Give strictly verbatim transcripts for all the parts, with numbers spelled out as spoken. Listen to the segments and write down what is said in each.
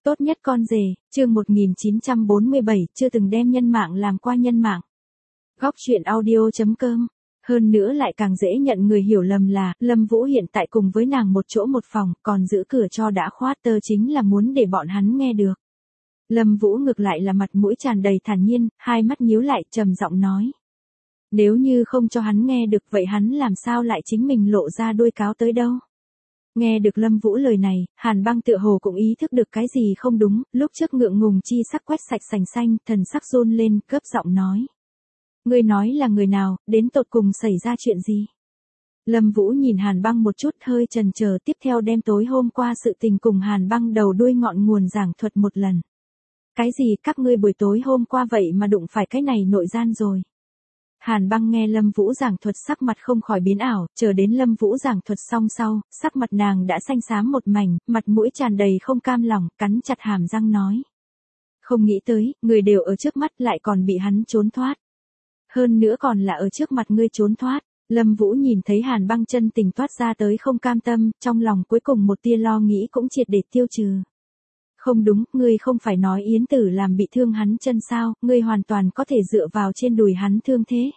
Tốt nhất con rể, chương một nghìn chín trăm bốn mươi bảy, chưa từng đem nhân mạng làm qua nhân mạng. Góc truyện audio.com. Hơn nữa lại càng dễ nhận người hiểu lầm là, Lâm Vũ hiện tại cùng với nàng một chỗ một phòng, còn giữ cửa cho đã khoát tơ chính là muốn để bọn hắn nghe được. Lâm Vũ ngược lại là mặt mũi tràn đầy thản nhiên, hai mắt nhíu lại, trầm giọng nói. Nếu như không cho hắn nghe được vậy hắn làm sao lại chính mình lộ ra đuôi cáo tới đâu. Nghe được Lâm Vũ lời này, Hàn Băng tựa hồ cũng ý thức được cái gì không đúng, lúc trước ngượng ngùng chi sắc quét sạch sành xanh, thần sắc run lên, cấp giọng nói. Ngươi nói là người nào, đến tột cùng xảy ra chuyện gì? Lâm Vũ nhìn Hàn Băng một chút hơi chần chờ, tiếp theo đem tối hôm qua sự tình cùng Hàn Băng đầu đuôi ngọn nguồn giảng thuật một lần. Cái gì các ngươi buổi tối hôm qua vậy mà đụng phải cái này nội gian rồi? Hàn Băng nghe Lâm Vũ giảng thuật sắc mặt không khỏi biến ảo, chờ đến Lâm Vũ giảng thuật xong sau, sắc mặt nàng đã xanh xám một mảnh, mặt mũi tràn đầy không cam lòng, cắn chặt hàm răng nói. Không nghĩ tới, người đều ở trước mắt lại còn bị hắn trốn thoát. Hơn nữa còn là ở trước mặt ngươi trốn thoát. Lâm Vũ nhìn thấy Hàn Băng chân tình toát ra tới không cam tâm, trong lòng cuối cùng một tia lo nghĩ cũng triệt để tiêu trừ. Không đúng, ngươi không phải nói Yến Tử làm bị thương hắn chân sao, ngươi hoàn toàn có thể dựa vào trên đùi hắn thương thế.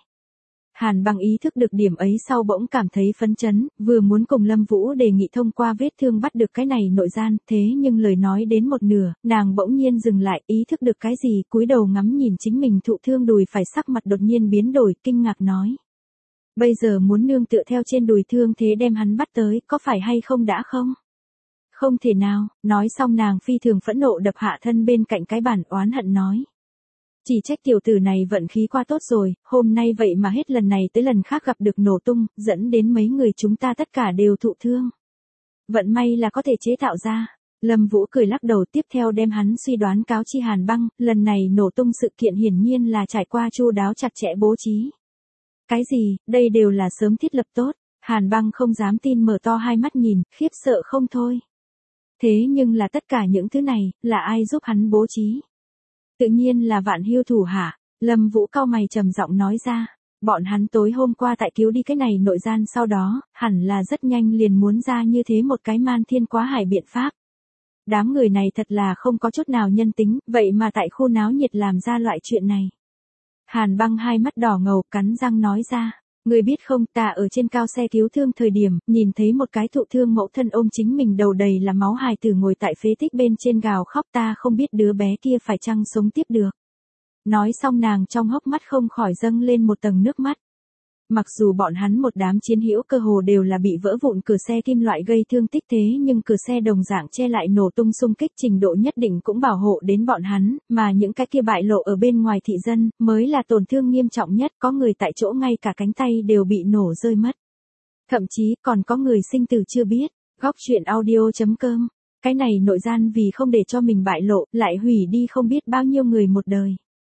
Hàn Băng ý thức được điểm ấy sau bỗng cảm thấy phấn chấn, vừa muốn cùng Lâm Vũ đề nghị thông qua vết thương bắt được cái này nội gian, thế nhưng lời nói đến một nửa, nàng bỗng nhiên dừng lại, ý thức được cái gì, cúi đầu ngắm nhìn chính mình thụ thương đùi phải sắc mặt đột nhiên biến đổi, kinh ngạc nói. Bây giờ muốn nương tựa theo trên đùi thương thế đem hắn bắt tới, có phải hay không đã không? Không thể nào, nói xong nàng phi thường phẫn nộ đập hạ thân bên cạnh cái bàn oán hận nói. Chỉ trách tiểu tử này vận khí qua tốt rồi, hôm nay vậy mà hết lần này tới lần khác gặp được nổ tung, dẫn đến mấy người chúng ta tất cả đều thụ thương. Vận may là có thể chế tạo ra. Lâm Vũ cười lắc đầu tiếp theo đem hắn suy đoán cáo chi Hàn Băng, lần này nổ tung sự kiện hiển nhiên là trải qua chu đáo chặt chẽ bố trí. Cái gì, đây đều là sớm thiết lập tốt, Hàn Băng không dám tin mở to hai mắt nhìn, khiếp sợ không thôi. Thế nhưng là tất cả những thứ này, là ai giúp hắn bố trí? Tự nhiên là Vạn Hưu thủ hạ. Lâm Vũ cau mày trầm giọng nói ra, bọn hắn tối hôm qua tại cứu đi cái này nội gian sau đó, hẳn là rất nhanh liền muốn ra như thế một cái man thiên quá hải biện pháp. Đám người này thật là không có chút nào nhân tính, vậy mà tại khu náo nhiệt làm ra loại chuyện này. Hàn Băng hai mắt đỏ ngầu cắn răng nói ra. Người biết không, ta ở trên cao xe cứu thương thời điểm, nhìn thấy một cái thụ thương mẫu thân ôm chính mình đầu đầy là máu hài tử ngồi tại phế tích bên trên gào khóc, ta không biết đứa bé kia phải chăng sống tiếp được. Nói xong nàng trong hốc mắt không khỏi dâng lên một tầng nước mắt. Mặc dù bọn hắn một đám chiến hữu cơ hồ đều là bị vỡ vụn cửa xe kim loại gây thương tích thế nhưng cửa xe đồng dạng che lại nổ tung xung kích trình độ nhất định cũng bảo hộ đến bọn hắn, mà những cái kia bại lộ ở bên ngoài thị dân, mới là tổn thương nghiêm trọng nhất, có người tại chỗ ngay cả cánh tay đều bị nổ rơi mất. Thậm chí còn có người sinh tử chưa biết. Góc truyện audio.com. Cái này nội gian vì không để cho mình bại lộ, lại hủy đi không biết bao nhiêu người một đời.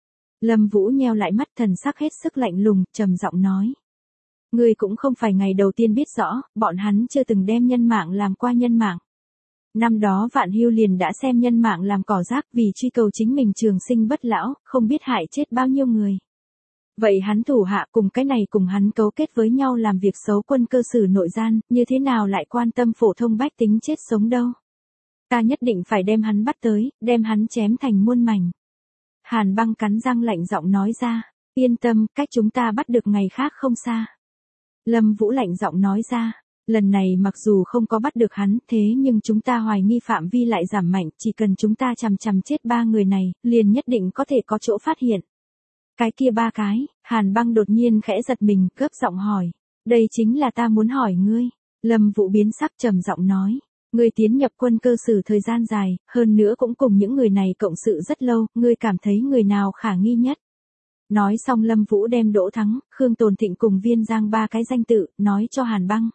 Lâm Vũ nheo lại mắt thần sắc hết sức lạnh lùng, trầm giọng nói. Ngươi cũng không phải ngày đầu tiên biết rõ, bọn hắn chưa từng đem nhân mạng làm qua nhân mạng. Năm đó Vạn Hưu liền đã xem nhân mạng làm cỏ rác vì truy cầu chính mình trường sinh bất lão, không biết hại chết bao nhiêu người. Vậy hắn thủ hạ cùng cái này cùng hắn cấu kết với nhau làm việc xấu quân cơ sử nội gian, như thế nào lại quan tâm phổ thông bách tính chết sống đâu. Ta nhất định phải đem hắn bắt tới, đem hắn chém thành muôn mảnh. Hàn Băng cắn răng lạnh giọng nói ra, yên tâm, cách chúng ta bắt được ngày khác không xa. Lâm Vũ lạnh giọng nói ra, lần này mặc dù không có bắt được hắn, thế nhưng chúng ta hoài nghi phạm vi lại giảm mạnh, chỉ cần chúng ta chằm chằm chết ba người này, liền nhất định có thể có chỗ phát hiện. Cái kia ba cái, Hàn Băng đột nhiên khẽ giật mình, gấp giọng hỏi, đây chính là ta muốn hỏi ngươi. Lâm Vũ biến sắc trầm giọng nói, ngươi tiến nhập quân cơ sử thời gian dài, hơn nữa cũng cùng những người này cộng sự rất lâu, ngươi cảm thấy người nào khả nghi nhất? Nói xong Lâm Vũ đem Đỗ Thắng, Khương Tồn Thịnh cùng Viên Giang ba cái danh tự, nói cho Hàn Băng.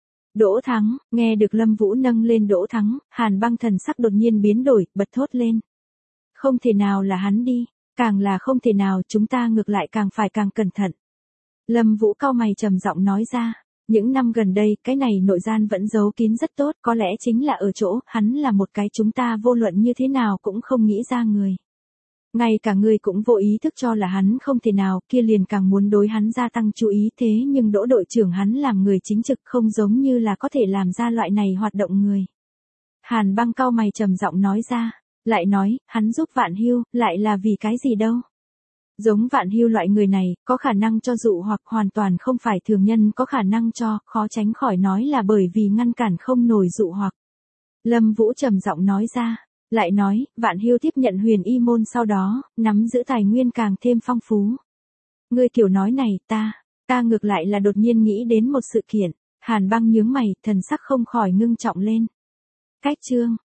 Đỗ Thắng, nghe được Lâm Vũ nâng lên Đỗ Thắng, Hàn Băng thần sắc đột nhiên biến đổi, bật thốt lên. Không thể nào là hắn đi, càng là không thể nào chúng ta ngược lại càng phải càng cẩn thận. Lâm Vũ cau mày trầm giọng nói ra, những năm gần đây cái này nội gian vẫn giấu kín rất tốt, có lẽ chính là ở chỗ, hắn là một cái chúng ta vô luận như thế nào cũng không nghĩ ra người. Ngay cả người cũng vô ý thức cho là hắn không thể nào, kia liền càng muốn đối hắn gia tăng chú ý thế nhưng Đỗ đội trưởng hắn làm người chính trực không giống như là có thể làm ra loại này hoạt động người. Hàn Băng cau mày trầm giọng nói ra, Lại nói, hắn giúp Vạn Hưu, lại là vì cái gì đâu. Giống Vạn Hưu loại người này, có khả năng cho dụ hoặc hoàn toàn không phải thường nhân có khả năng cho, khó tránh khỏi nói là bởi vì ngăn cản không nổi dụ hoặc. Lâm Vũ trầm giọng nói ra, lại nói, Vạn Hưu tiếp nhận Huyền Y môn sau đó, nắm giữ tài nguyên càng thêm phong phú. Ngươi kiểu nói này, ta, ta ngược lại là đột nhiên nghĩ đến một sự kiện. Hàn Băng nhướng mày, thần sắc không khỏi ngưng trọng lên. Cách chương